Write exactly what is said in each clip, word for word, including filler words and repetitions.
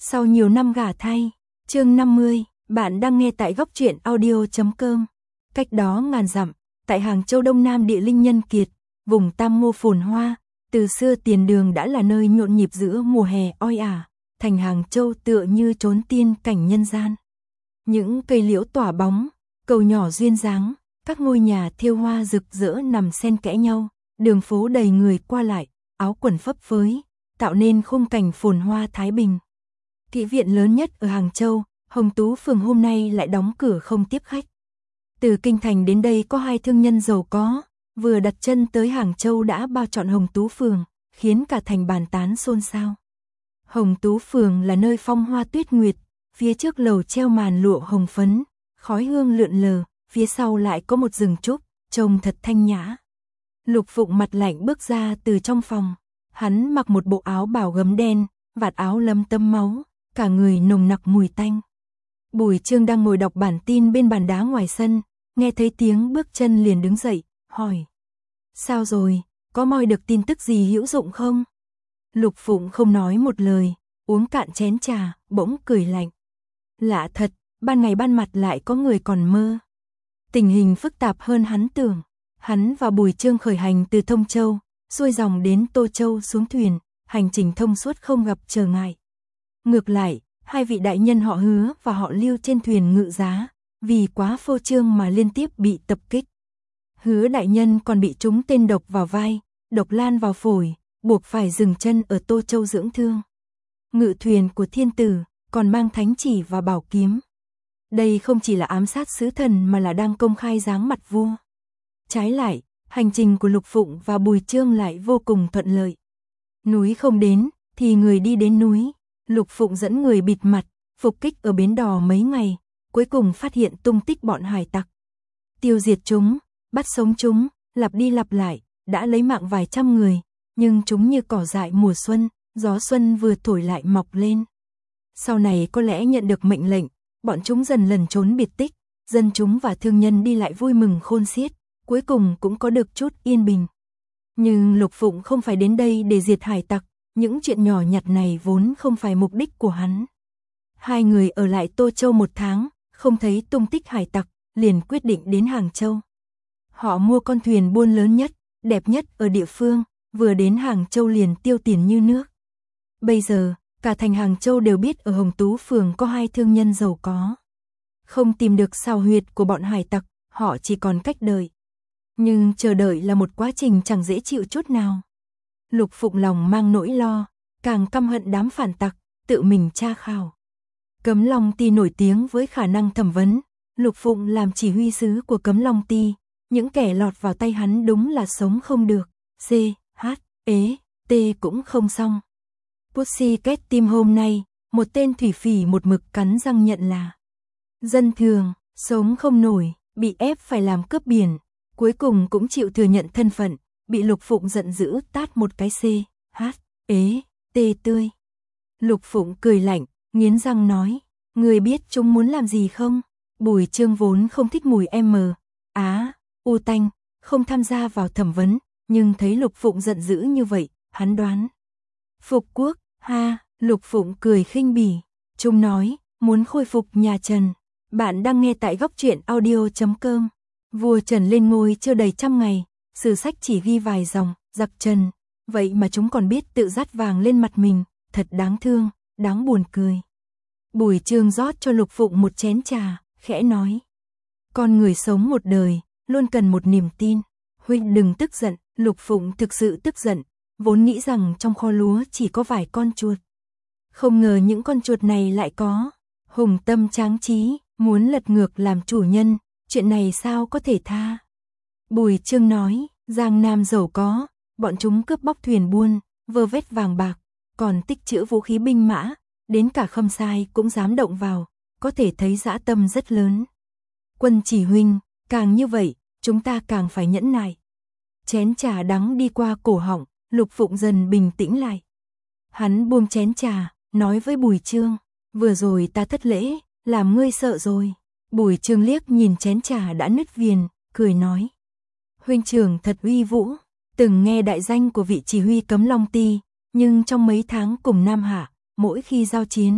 Sau nhiều năm gả thay, chương năm mươi, bạn đang nghe tại góc truyện audio chấm com. Cách đó ngàn dặm, tại Hàng Châu Đông Nam địa linh nhân kiệt, vùng Tam Ngô phồn hoa, từ xưa tiền đường đã là nơi nhộn nhịp giữa mùa hè oi ả, thành Hàng Châu tựa như trốn tiên cảnh nhân gian. Những cây liễu tỏa bóng, cầu nhỏ duyên dáng, các ngôi nhà thêu hoa rực rỡ nằm xen kẽ nhau, đường phố đầy người qua lại, áo quần phấp phới, tạo nên khung cảnh phồn hoa thái bình. Kỹ viện lớn nhất ở Hàng Châu, Hồng Tú Phường hôm nay lại đóng cửa không tiếp khách. Từ kinh thành đến đây có hai thương nhân giàu có, vừa đặt chân tới Hàng Châu đã bao trọn Hồng Tú Phường, khiến cả thành bàn tán xôn xao. Hồng Tú Phường là nơi phong hoa tuyết nguyệt, phía trước lầu treo màn lụa hồng phấn, khói hương lượn lờ, phía sau lại có một rừng trúc, trông thật thanh nhã. Lục Phụng mặt lạnh bước ra từ trong phòng, hắn mặc một bộ áo bào gấm đen, vạt áo lấm tấm máu, cả người nồng nặc mùi tanh. Bùi Chương đang ngồi đọc bản tin bên bàn đá ngoài sân, nghe thấy tiếng bước chân liền đứng dậy, hỏi: "Sao rồi, có moi được tin tức gì hữu dụng không?" Lục Phụng không nói một lời, uống cạn chén trà, bỗng cười lạnh. Lạ thật, ban ngày ban mặt lại có người còn mơ. Tình hình phức tạp hơn hắn tưởng. Hắn và Bùi Chương khởi hành từ Thông Châu, xuôi dòng đến Tô Châu xuống thuyền, hành trình thông suốt không gặp trở ngại. Ngược lại, hai vị đại nhân họ Hứa và họ Lưu trên thuyền ngự giá, vì quá phô trương mà liên tiếp bị tập kích. Hứa đại nhân còn bị trúng tên độc vào vai, độc lan vào phổi, buộc phải dừng chân ở Tô Châu dưỡng thương. Ngự thuyền của thiên tử còn mang thánh chỉ và bảo kiếm. Đây không chỉ là ám sát sứ thần mà là đang công khai giáng mặt vua. Trái lại, hành trình của Lục Phụng và Bùi Chương lại vô cùng thuận lợi. Núi không đến, thì người đi đến núi. Lục Phụng dẫn người bịt mặt, phục kích ở bến đò mấy ngày, cuối cùng phát hiện tung tích bọn hải tặc. Tiêu diệt chúng, bắt sống chúng, lặp đi lặp lại, đã lấy mạng vài trăm người, nhưng chúng như cỏ dại mùa xuân, gió xuân vừa thổi lại mọc lên. Sau này có lẽ nhận được mệnh lệnh, bọn chúng dần lần trốn biệt tích, dân chúng và thương nhân đi lại vui mừng khôn xiết, cuối cùng cũng có được chút yên bình. Nhưng Lục Phụng không phải đến đây để diệt hải tặc, những chuyện nhỏ nhặt này vốn không phải mục đích của hắn. Hai người ở lại Tô Châu một tháng, không thấy tung tích hải tặc, liền quyết định đến Hàng Châu. Họ mua con thuyền buôn lớn nhất, đẹp nhất ở địa phương, vừa đến Hàng Châu liền tiêu tiền như nước. Bây giờ, cả thành Hàng Châu đều biết ở Hồng Tú Phường có hai thương nhân giàu có. Không tìm được sao huyệt của bọn hải tặc, họ chỉ còn cách đợi. Nhưng chờ đợi là một quá trình chẳng dễ chịu chút nào. Lục Phụng lòng mang nỗi lo, càng căm hận đám phản tặc, tự mình tra khảo. Cấm Long Ty nổi tiếng với khả năng thẩm vấn, Lục Phụng làm chỉ huy sứ của Cấm Long Ty, những kẻ lọt vào tay hắn đúng là sống không được, C, H, E, T cũng không xong. Pussycat Team hôm nay, một tên thủy phỉ một mực cắn răng nhận là dân thường, sống không nổi, bị ép phải làm cướp biển, cuối cùng cũng chịu thừa nhận thân phận, bị Lục Phụng giận dữ tát một cái C, H, E, T tươi. Lục Phụng cười lạnh, nghiến răng nói: "Người biết chúng muốn làm gì không?" Bùi Chương vốn không thích mùi M, Á, U tanh, không tham gia vào thẩm vấn, nhưng thấy Lục Phụng giận dữ như vậy, hắn đoán. Phục quốc, ha, Lục Phụng cười khinh bỉ, chúng nói, muốn khôi phục nhà Trần. Bạn đang nghe tại góc truyện audio chấm com. Vua Trần lên ngôi chưa đầy trăm ngày, sử sách chỉ ghi vài dòng, giặc Trần, vậy mà chúng còn biết tự dát vàng lên mặt mình, thật đáng thương, đáng buồn cười. Bùi Chương rót cho Lục Phụng một chén trà, khẽ nói: "Con người sống một đời, luôn cần một niềm tin. Huynh đừng tức giận." Lục Phụng thực sự tức giận, vốn nghĩ rằng trong kho lúa chỉ có vài con chuột. Không ngờ những con chuột này lại có hùng tâm tráng trí, muốn lật ngược làm chủ nhân, chuyện này sao có thể tha. Bùi Chương nói: "Giang Nam giàu có, bọn chúng cướp bóc thuyền buôn, vơ vét vàng bạc, còn tích trữ vũ khí binh mã, đến cả Khâm Sai cũng dám động vào, có thể thấy dã tâm rất lớn. Quân chỉ huynh, càng như vậy, chúng ta càng phải nhẫn nại." Chén trà đắng đi qua cổ họng, Lục Phụng dần bình tĩnh lại. Hắn buông chén trà, nói với Bùi Chương: "Vừa rồi ta thất lễ, làm ngươi sợ rồi." Bùi Chương liếc nhìn chén trà đã nứt viền, cười nói: "Huynh trưởng thật uy vũ, từng nghe đại danh của vị chỉ huy Cấm Long Ty, nhưng trong mấy tháng cùng Nam Hạ, mỗi khi giao chiến,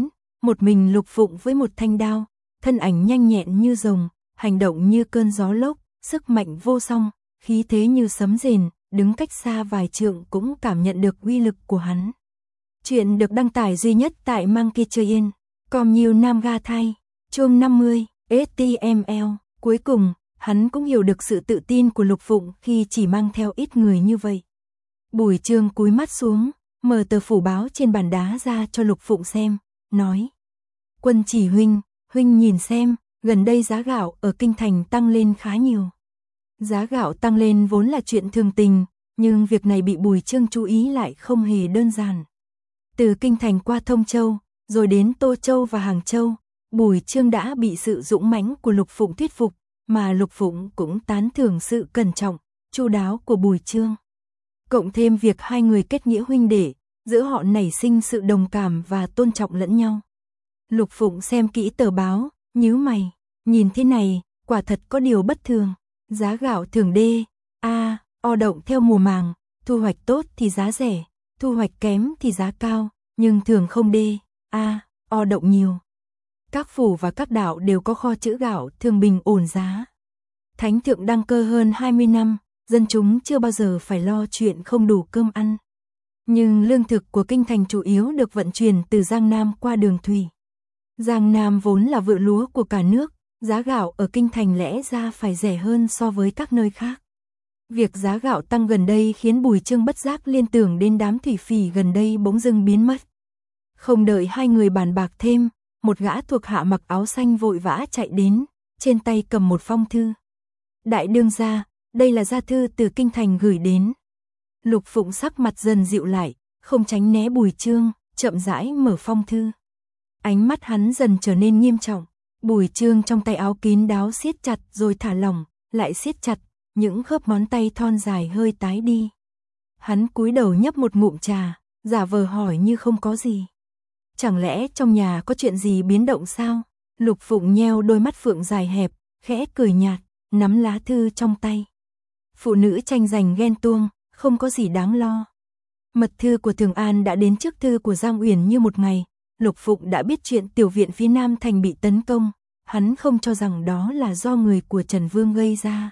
một mình Lục Phụng với một thanh đao, thân ảnh nhanh nhẹn như rồng, hành động như cơn gió lốc, sức mạnh vô song, khí thế như sấm rền, đứng cách xa vài trượng cũng cảm nhận được uy lực của hắn. Chuyện được đăng tải duy nhất tại Monkey Train, com nhiều Nam Ga Thay, chương năm mươi, ếch ti em eo. Cuối cùng, hắn cũng hiểu được sự tự tin của Lục Phụng khi chỉ mang theo ít người như vậy. Bùi Chương cúi mắt xuống, mở tờ phủ báo trên bàn đá ra cho Lục Phụng xem, nói: Quân chỉ huynh, huynh nhìn xem, gần đây giá gạo ở kinh thành tăng lên khá nhiều. Giá gạo tăng lên vốn là chuyện thường tình, nhưng việc này bị Bùi Chương chú ý lại không hề đơn giản. Từ kinh thành qua Thông Châu, rồi đến Tô Châu và Hàng Châu, Bùi Chương đã bị sự dũng mãnh của Lục Phụng thuyết phục, mà Lục Phụng cũng tán thưởng sự cẩn trọng, chu đáo của Bùi Chương. Cộng thêm việc hai người kết nghĩa huynh đệ, giữa họ nảy sinh sự đồng cảm và tôn trọng lẫn nhau. Lục Phụng xem kỹ tờ báo, nhíu mày, nhìn thế này, quả thật có điều bất thường. Giá gạo thường đê, a, o động theo mùa màng, thu hoạch tốt thì giá rẻ, thu hoạch kém thì giá cao, nhưng thường không đê, a, o động nhiều. Các phủ và các đạo đều có kho trữ gạo thường bình ổn giá. Thánh thượng đăng cơ hơn hai mươi năm, dân chúng chưa bao giờ phải lo chuyện không đủ cơm ăn. Nhưng lương thực của kinh thành chủ yếu được vận chuyển từ Giang Nam qua đường thủy. Giang Nam vốn là vựa lúa của cả nước, giá gạo ở kinh thành lẽ ra phải rẻ hơn so với các nơi khác. Việc giá gạo tăng gần đây khiến Bùi Chương bất giác liên tưởng đến đám thủy phỉ gần đây bỗng dưng biến mất. Không đợi hai người bàn bạc thêm, một gã thuộc hạ mặc áo xanh vội vã chạy đến, trên tay cầm một phong thư. Đại đương gia, đây là gia thư từ kinh thành gửi đến. Lục Phụng sắc mặt dần dịu lại, không tránh né Bùi Chương, chậm rãi mở phong thư. Ánh mắt hắn dần trở nên nghiêm trọng. Bùi Chương trong tay áo kín đáo siết chặt rồi thả lỏng, lại siết chặt, những khớp ngón tay thon dài hơi tái đi. Hắn cúi đầu nhấp một ngụm trà, giả vờ hỏi như không có gì. Chẳng lẽ trong nhà có chuyện gì biến động sao? Lục Phụng nheo đôi mắt phượng dài hẹp, khẽ cười nhạt, nắm lá thư trong tay. Phụ nữ tranh giành ghen tuông, không có gì đáng lo. Mật thư của Thường An đã đến trước thư của Giang Uyển như một ngày. Lục Phụng đã biết chuyện tiểu viện phía Nam thành bị tấn công, hắn không cho rằng đó là do người của Trần Vương gây ra.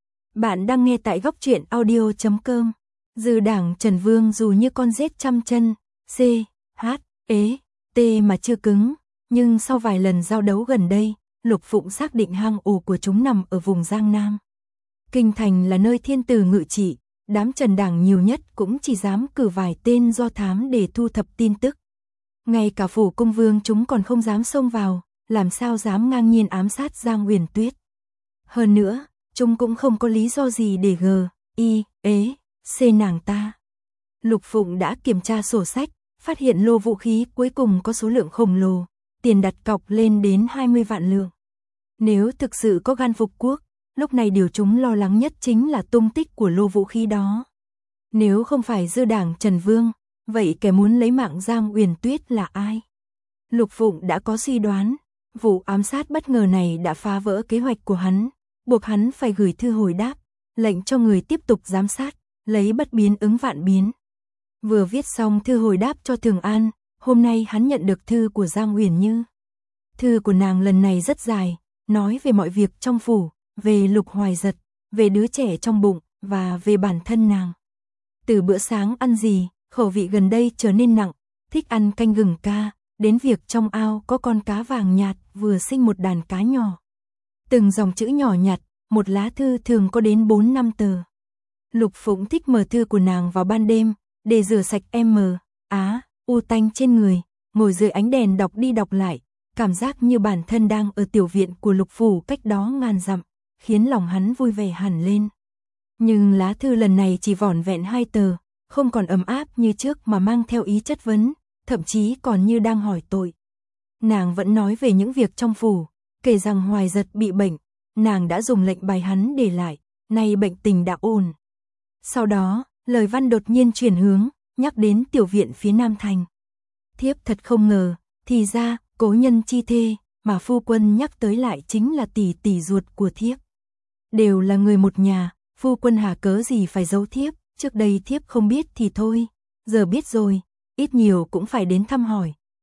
Bạn đang nghe tại góc truyện audio chấm com. Dư đảng Trần Vương dù như con rết trăm chân, c, h, ế, t mà chưa cứng, nhưng sau vài lần giao đấu gần đây, Lục Phụng xác định hang ổ của chúng nằm ở vùng Giang Nam. Kinh thành là nơi thiên tử ngự trị, đám Trần đảng nhiều nhất cũng chỉ dám cử vài tên do thám để thu thập tin tức. Ngay cả phủ công vương chúng còn không dám xông vào, làm sao dám ngang nhiên ám sát Giang Uyển Tuyết. Hơn nữa, chúng cũng không có lý do gì để gờ, y, ế, c nàng ta. Lục Phụng đã kiểm tra sổ sách, phát hiện lô vũ khí cuối cùng có số lượng khổng lồ, tiền đặt cọc lên đến hai mươi vạn lượng. Nếu thực sự có gan phục quốc, lúc này điều chúng lo lắng nhất chính là tung tích của lô vũ khí đó. Nếu không phải dư đảng Trần Vương, vậy kẻ muốn lấy mạng Giang Uyển Tuyết là ai? Lục Phụng đã có suy đoán, vụ ám sát bất ngờ này đã phá vỡ kế hoạch của hắn, buộc hắn phải gửi thư hồi đáp, lệnh cho người tiếp tục giám sát, lấy bất biến ứng vạn biến. Vừa viết xong thư hồi đáp cho Thường An, hôm nay hắn nhận được thư của Giang Uyển Như. Thư của nàng lần này rất dài, nói về mọi việc trong phủ, về Lục Hoài Giật, về đứa trẻ trong bụng, và về bản thân nàng. Từ bữa sáng ăn gì, khẩu vị gần đây trở nên nặng, thích ăn canh gừng ca, đến việc trong ao có con cá vàng nhạt vừa sinh một đàn cá nhỏ. Từng dòng chữ nhỏ nhặt, một lá thư thường có đến bốn năm tờ. Lục Phụng thích mở thư của nàng vào ban đêm, để rửa sạch m, á, u tanh trên người, ngồi dưới ánh đèn đọc đi đọc lại, cảm giác như bản thân đang ở tiểu viện của Lục phủ cách đó ngàn dặm, khiến lòng hắn vui vẻ hẳn lên. Nhưng lá thư lần này chỉ vỏn vẹn hai tờ, không còn ấm áp như trước mà mang theo ý chất vấn, thậm chí còn như đang hỏi tội. Nàng vẫn nói về những việc trong phủ, kể rằng Hoài Giật bị bệnh, nàng đã dùng lệnh bài hắn để lại, nay bệnh tình đã ổn. Sau đó, lời văn đột nhiên chuyển hướng, nhắc đến tiểu viện phía Nam thành. Thiếp thật không ngờ, thì ra, cố nhân chi thê, mà phu quân nhắc tới lại chính là tỷ tỷ ruột của thiếp. Đều là người một nhà, phu quân hà cớ gì phải giấu thiếp, trước đây thiếp không biết thì thôi, giờ biết rồi, ít nhiều cũng phải đến thăm hỏi,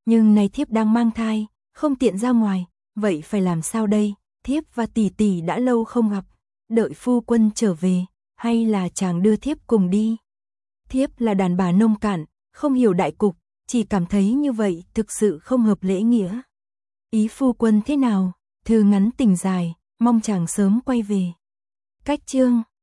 Nhưng nay thiếp đang mang thai, không tiện ra ngoài, vậy phải làm sao đây? Thiếp và tỷ tỷ đã lâu không gặp, đợi phu quân trở về, hay là chàng đưa thiếp cùng đi? Thiếp là đàn bà nông cạn, không hiểu đại cục, chỉ cảm thấy như vậy thực sự không hợp lễ nghĩa. Ý phu quân thế nào? Thư ngắn tình dài, mong chàng sớm quay về. Cách chương